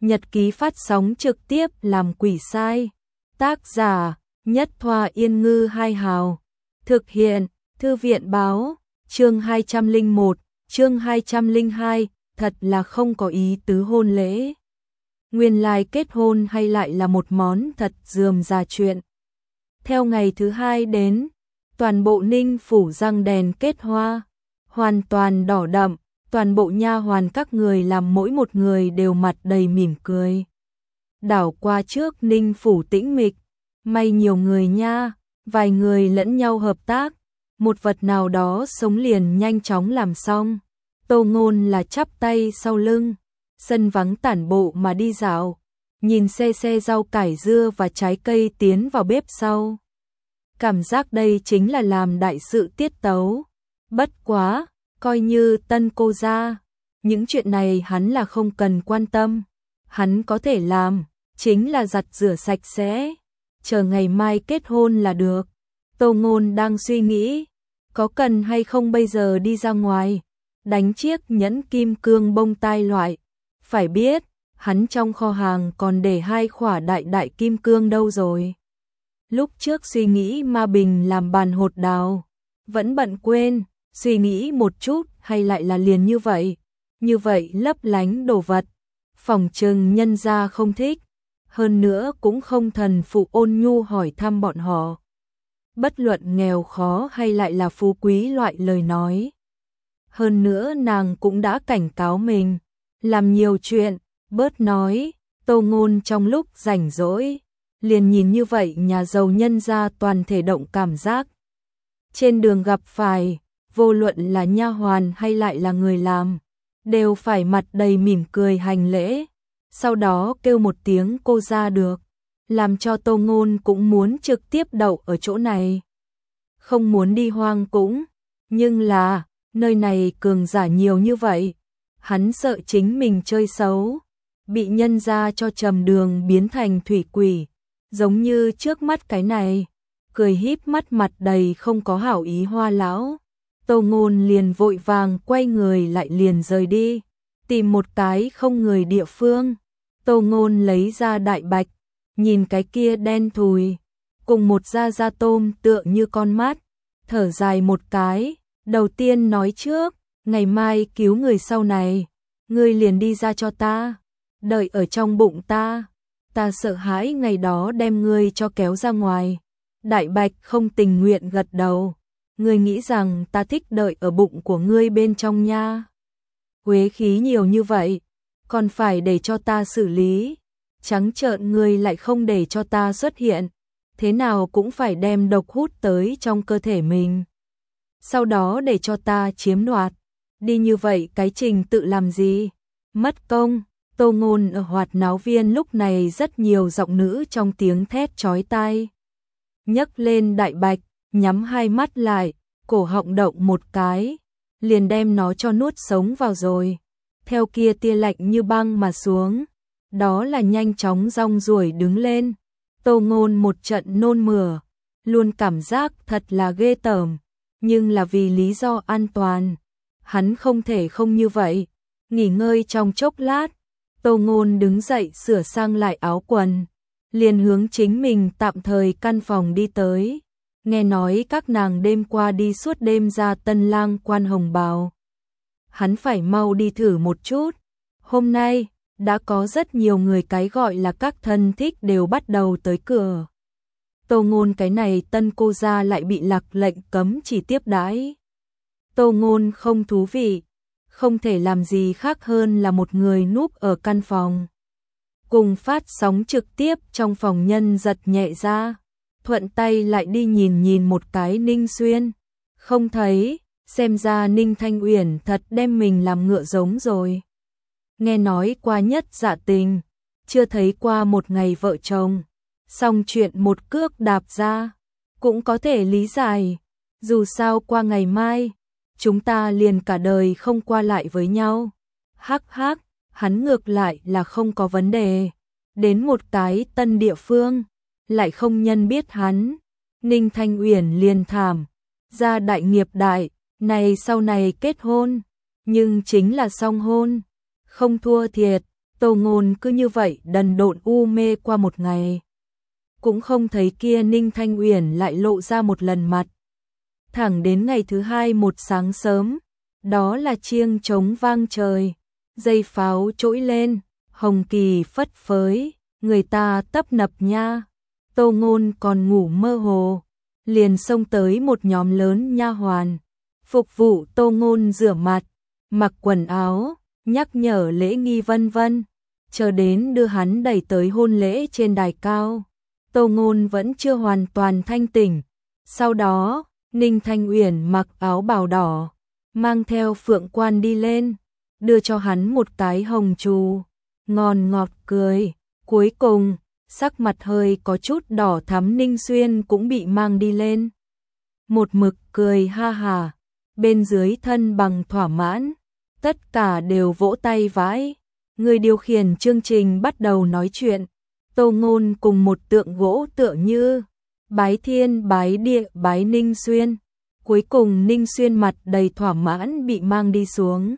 Nhật ký phát sóng trực tiếp làm quỷ sai. Tác giả Nhất Thoa Yên Ngư Hai Hào. Thực hiện Thư viện Báo. Chương 201, chương 202, thật là không có ý tứ hôn lễ. Nguyên lai kết hôn hay lại là một món thật rườm rà chuyện. Theo ngày thứ hai đến, toàn bộ Ninh phủ răng đèn kết hoa, hoàn toàn đỏ đậm, toàn bộ nha hoàn các người làm mỗi một người đều mặt đầy mỉm cười. Đảo qua trước Ninh phủ tĩnh mịch, may nhiều người nha, vài người lẫn nhau hợp tác, một vật nào đó sống liền nhanh chóng làm xong. Tô Ngôn là chắp tay sau lưng, sân vắng tản bộ mà đi dạo, nhìn xe rau cải dưa và trái cây tiến vào bếp sau. Cảm giác đây chính là làm đại sự tiết tấu. Bất quá, coi như tân cô gia, những chuyện này hắn là không cần quan tâm. Hắn có thể làm, chính là giặt rửa sạch sẽ, chờ ngày mai kết hôn là được. Tô Ngôn đang suy nghĩ, có cần hay không bây giờ đi ra ngoài, đánh chiếc nhẫn kim cương bông tai loại. Phải biết, hắn trong kho hàng còn để 2 khỏa đại kim cương đâu rồi. Lúc trước suy nghĩ ma bình làm bàn hột đào, vẫn bận quên, suy nghĩ một chút hay lại là liền như vậy lấp lánh đồ vật. Phòng trừng nhân gia không thích, hơn nữa cũng không thần phụ ôn nhu hỏi thăm bọn họ. Bất luận nghèo khó hay lại là phú quý loại lời nói. Hơn nữa nàng cũng đã cảnh cáo mình, làm nhiều chuyện, bớt nói. Tô Ngôn trong lúc rảnh rỗi, liền nhìn như vậy nhà giàu nhân gia toàn thể động cảm giác. Trên đường gặp phải, vô luận là nha hoàn hay lại là người làm, đều phải mặt đầy mỉm cười hành lễ, sau đó kêu một tiếng cô ra được, làm cho Tô Ngôn cũng muốn trực tiếp đậu ở chỗ này. Không muốn đi hoang cũng, nhưng là, nơi này cường giả nhiều như vậy, hắn sợ chính mình chơi xấu, bị nhân ra cho trầm đường biến thành thủy quỷ, giống như trước mắt cái này, cười híp mắt mặt đầy không có hảo ý Hoa lão. Tô Ngôn liền vội vàng quay người lại liền rời đi, tìm một cái không người địa phương. Tô Ngôn lấy ra đại bạch, nhìn cái kia đen thùi, cùng một da tôm tựa như con mắt, thở dài một cái, đầu tiên nói trước, ngày mai cứu người sau này, ngươi liền đi ra cho ta, đợi ở trong bụng ta sợ hãi ngày đó đem ngươi cho kéo ra ngoài. Đại bạch không tình nguyện gật đầu, ngươi nghĩ rằng ta thích đợi ở bụng của ngươi bên trong nha. Uế khí nhiều như vậy, còn phải để cho ta xử lý, trắng trợn ngươi lại không để cho ta xuất hiện, thế nào cũng phải đem độc hút tới trong cơ thể mình, sau đó để cho ta chiếm đoạt, đi như vậy cái trình tự làm gì, mất công. Tô Ngôn ở hoạt náo viên lúc này rất nhiều giọng nữ trong tiếng thét chói tai. Nhấc lên đại bạch, nhắm hai mắt lại, cổ họng động một cái, liền đem nó cho nuốt sống vào rồi. Theo kia tia lạnh như băng mà xuống, đó là nhanh chóng rong ruổi đứng lên. Tô Ngôn một trận nôn mửa, luôn cảm giác thật là ghê tởm, nhưng là vì lý do an toàn, hắn không thể không như vậy. Nghỉ ngơi trong chốc lát, Tô Ngôn đứng dậy sửa sang lại áo quần, liền hướng chính mình tạm thời căn phòng đi tới. Nghe nói các nàng đêm qua đi suốt đêm ra Tân Lang Quan hồng bào, hắn phải mau đi thử một chút. Hôm nay đã có rất nhiều người cái gọi là các thân thích đều bắt đầu tới cửa. Tô Ngôn cái này tân cô gia lại bị lạc lệnh cấm chỉ tiếp đãi. Tô Ngôn không thú vị, không thể làm gì khác hơn là một người núp ở căn phòng. Cùng phát sóng trực tiếp trong phòng nhân giật nhẹ ra, thuận tay lại đi nhìn một cái Ninh Xuyên, không thấy, xem ra Ninh Thanh Uyển thật đem mình làm ngựa giống rồi. Nghe nói qua nhất dạ tình, chưa thấy qua một ngày vợ chồng, xong chuyện một cước đạp ra, cũng có thể lý giải, dù sao qua ngày mai, chúng ta liền cả đời không qua lại với nhau. Hắc hắc, hắn ngược lại là không có vấn đề, đến một cái tân địa phương, lại không nhân biết hắn. Ninh Thanh Uyển liền thảm, gia đại nghiệp đại, này sau này kết hôn, nhưng chính là song hôn, không thua thiệt. Tô Ngôn cứ như vậy đần độn u mê qua một ngày. Cũng không thấy kia Ninh Thanh Uyển lại lộ ra một lần mặt. Thẳng đến ngày thứ hai một sáng sớm, đó là chiêng trống vang trời, dây pháo trỗi lên, hồng kỳ phất phới, người ta tấp nập nha. Tô Ngôn còn ngủ mơ hồ, liền xông tới một nhóm lớn nha hoàn, phục vụ Tô Ngôn rửa mặt, mặc quần áo, nhắc nhở lễ nghi vân vân, chờ đến đưa hắn đẩy tới hôn lễ trên đài cao. Tô Ngôn vẫn chưa hoàn toàn thanh tỉnh. Sau đó, Ninh Thanh Uyển mặc áo bào đỏ, mang theo Phượng Quan đi lên, đưa cho hắn một cái hồng trù, ngon ngọt cười. Cuối cùng, sắc mặt hơi có chút đỏ thắm Ninh Xuyên cũng bị mang đi lên. Một mực cười ha hà, bên dưới thân bằng thỏa mãn, tất cả đều vỗ tay vãi. Người điều khiển chương trình bắt đầu nói chuyện. Tô Ngôn cùng một tượng gỗ tựa như bái thiên bái địa bái Ninh Xuyên. Cuối cùng Ninh Xuyên mặt đầy thỏa mãn bị mang đi xuống.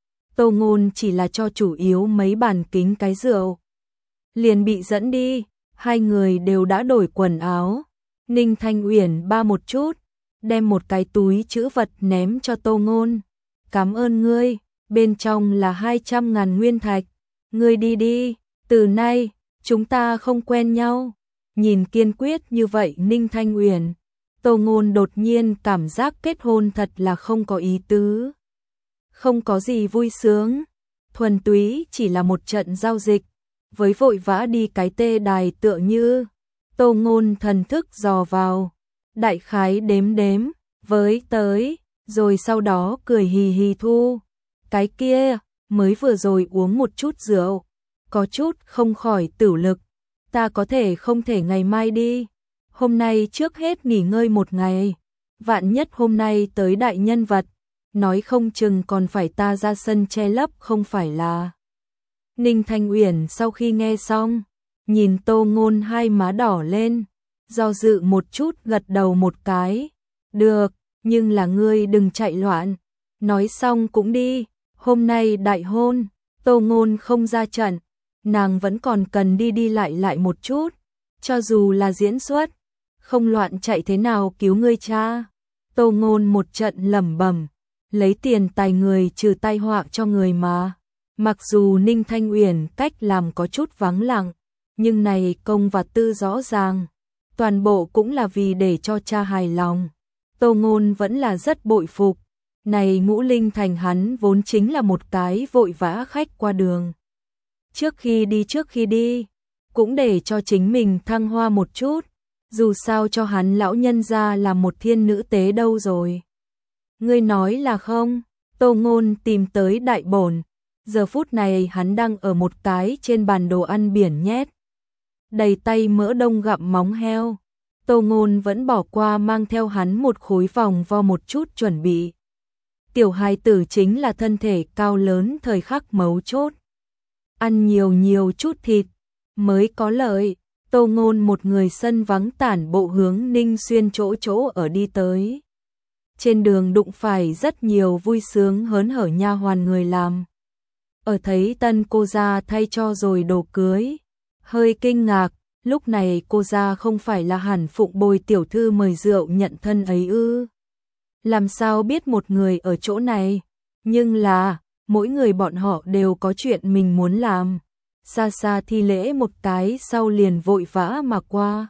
Tô Ngôn chỉ là cho chủ yếu mấy bàn kính cái rượu, liền bị dẫn đi. Hai người đều đã đổi quần áo. Ninh Thanh Uyển ba một chút, đem một cái túi trữ vật ném cho Tô Ngôn. Cảm ơn ngươi, bên trong là 200.000 nguyên thạch. Ngươi đi đi, từ nay chúng ta không quen nhau. Nhìn kiên quyết như vậy Ninh Thanh Uyển, Tô Ngôn đột nhiên cảm giác kết hôn thật là không có ý tứ. Không có gì vui sướng, thuần túy chỉ là một trận giao dịch. Với vội vã đi cái tê đài tựa như, Tô Ngôn thần thức dò vào, đại khái đếm đếm, với tới, rồi sau đó cười hì hì thu. Cái kia, mới vừa rồi uống một chút rượu, có chút không khỏi tửu lực, ta có thể không thể ngày mai đi, hôm nay trước hết nghỉ ngơi một ngày, vạn nhất hôm nay tới đại nhân vật, nói không chừng còn phải ta ra sân che lấp không phải là. Ninh Thanh Uyển sau khi nghe xong, nhìn Tô Ngôn hai má đỏ lên, do dự một chút gật đầu một cái, được, nhưng là ngươi đừng chạy loạn, nói xong cũng đi, hôm nay đại hôn, Tô Ngôn không ra trận, nàng vẫn còn cần đi đi lại một chút, cho dù là diễn xuất, không loạn chạy thế nào cứu ngươi cha. Tô Ngôn một trận lẩm bẩm, lấy tiền tài người trừ tai họa cho người mà. Mặc dù Ninh Thanh Uyển cách làm có chút vắng lặng, nhưng này công và tư rõ ràng, toàn bộ cũng là vì để cho cha hài lòng. Tô Ngôn vẫn là rất bội phục, này Ngũ Linh Thành hắn vốn chính là một cái vội vã khách qua đường. Trước khi đi, cũng để cho chính mình thăng hoa một chút, dù sao cho hắn lão nhân gia là một thiên nữ tế đâu rồi. Ngươi nói là không? Tô Ngôn tìm tới đại bổn. Giờ phút này hắn đang ở một cái trên bàn đồ ăn biển nhét đầy tay mỡ đông gặm móng heo. Tô Ngôn vẫn bỏ qua mang theo hắn một khối vòng vo một chút chuẩn bị. Tiểu hài tử chính là thân thể cao lớn thời khắc mấu chốt. Ăn nhiều chút thịt mới có lợi. Tô Ngôn một người sân vắng tản bộ hướng Ninh Xuyên chỗ ở đi tới. Trên đường đụng phải rất nhiều vui sướng hớn hở nha hoàn người làm. Ở thấy tân cô gia thay cho rồi đồ cưới, hơi kinh ngạc, lúc này cô gia không phải là Hàn Phụng Bồi tiểu thư mời rượu nhận thân ấy ư? Làm sao biết một người ở chỗ này? Nhưng là, mỗi người bọn họ đều có chuyện mình muốn làm. Xa xa thi lễ một cái sau liền vội vã mà qua.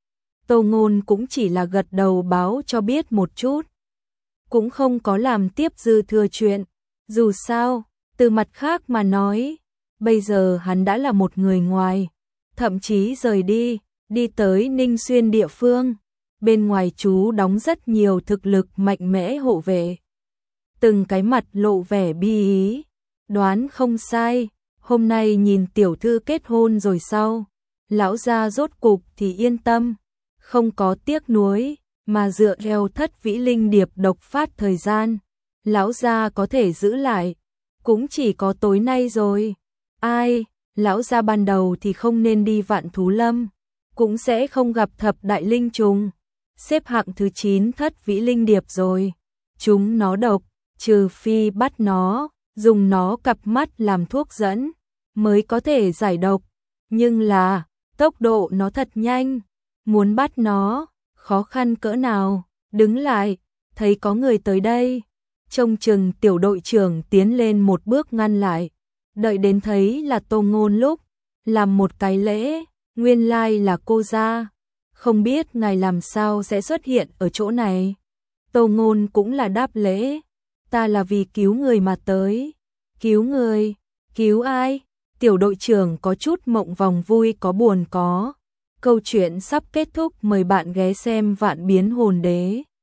Tô Ngôn cũng chỉ là gật đầu báo cho biết một chút, cũng không có làm tiếp dư thừa chuyện. Dù sao, từ mặt khác mà nói, bây giờ hắn đã là một người ngoài, thậm chí rời đi tới Ninh Xuyên địa phương, bên ngoài chú đóng rất nhiều thực lực mạnh mẽ hộ vệ. Từng cái mặt lộ vẻ bi ý, đoán không sai, hôm nay nhìn tiểu thư kết hôn rồi sau, lão gia rốt cục thì yên tâm, không có tiếc nuối, mà dựa theo Thất Vĩ Linh Điệp độc phát thời gian, lão gia có thể giữ lại, cũng chỉ có tối nay rồi. Ai, lão gia ban đầu thì không nên đi Vạn Thú Lâm, cũng sẽ không gặp thập đại linh trùng, xếp hạng thứ 9 Thất Vĩ Linh Điệp rồi. Chúng nó độc, trừ phi bắt nó, dùng nó cặp mắt làm thuốc dẫn, mới có thể giải độc, nhưng là tốc độ nó thật nhanh, muốn bắt nó, khó khăn cỡ nào. Đứng lại, thấy có người tới đây. Trông chừng tiểu đội trưởng tiến lên một bước ngăn lại, đợi đến thấy là Tô Ngôn lúc, làm một cái lễ, nguyên lai là cô gia, không biết ngài làm sao sẽ xuất hiện ở chỗ này. Tô Ngôn cũng là đáp lễ, ta là vì cứu người mà tới. Cứu người? Cứu ai? Tiểu đội trưởng có chút mộng vòng vui có buồn có. Câu chuyện sắp kết thúc, mời bạn ghé xem Vạn Biến Hồn Đế.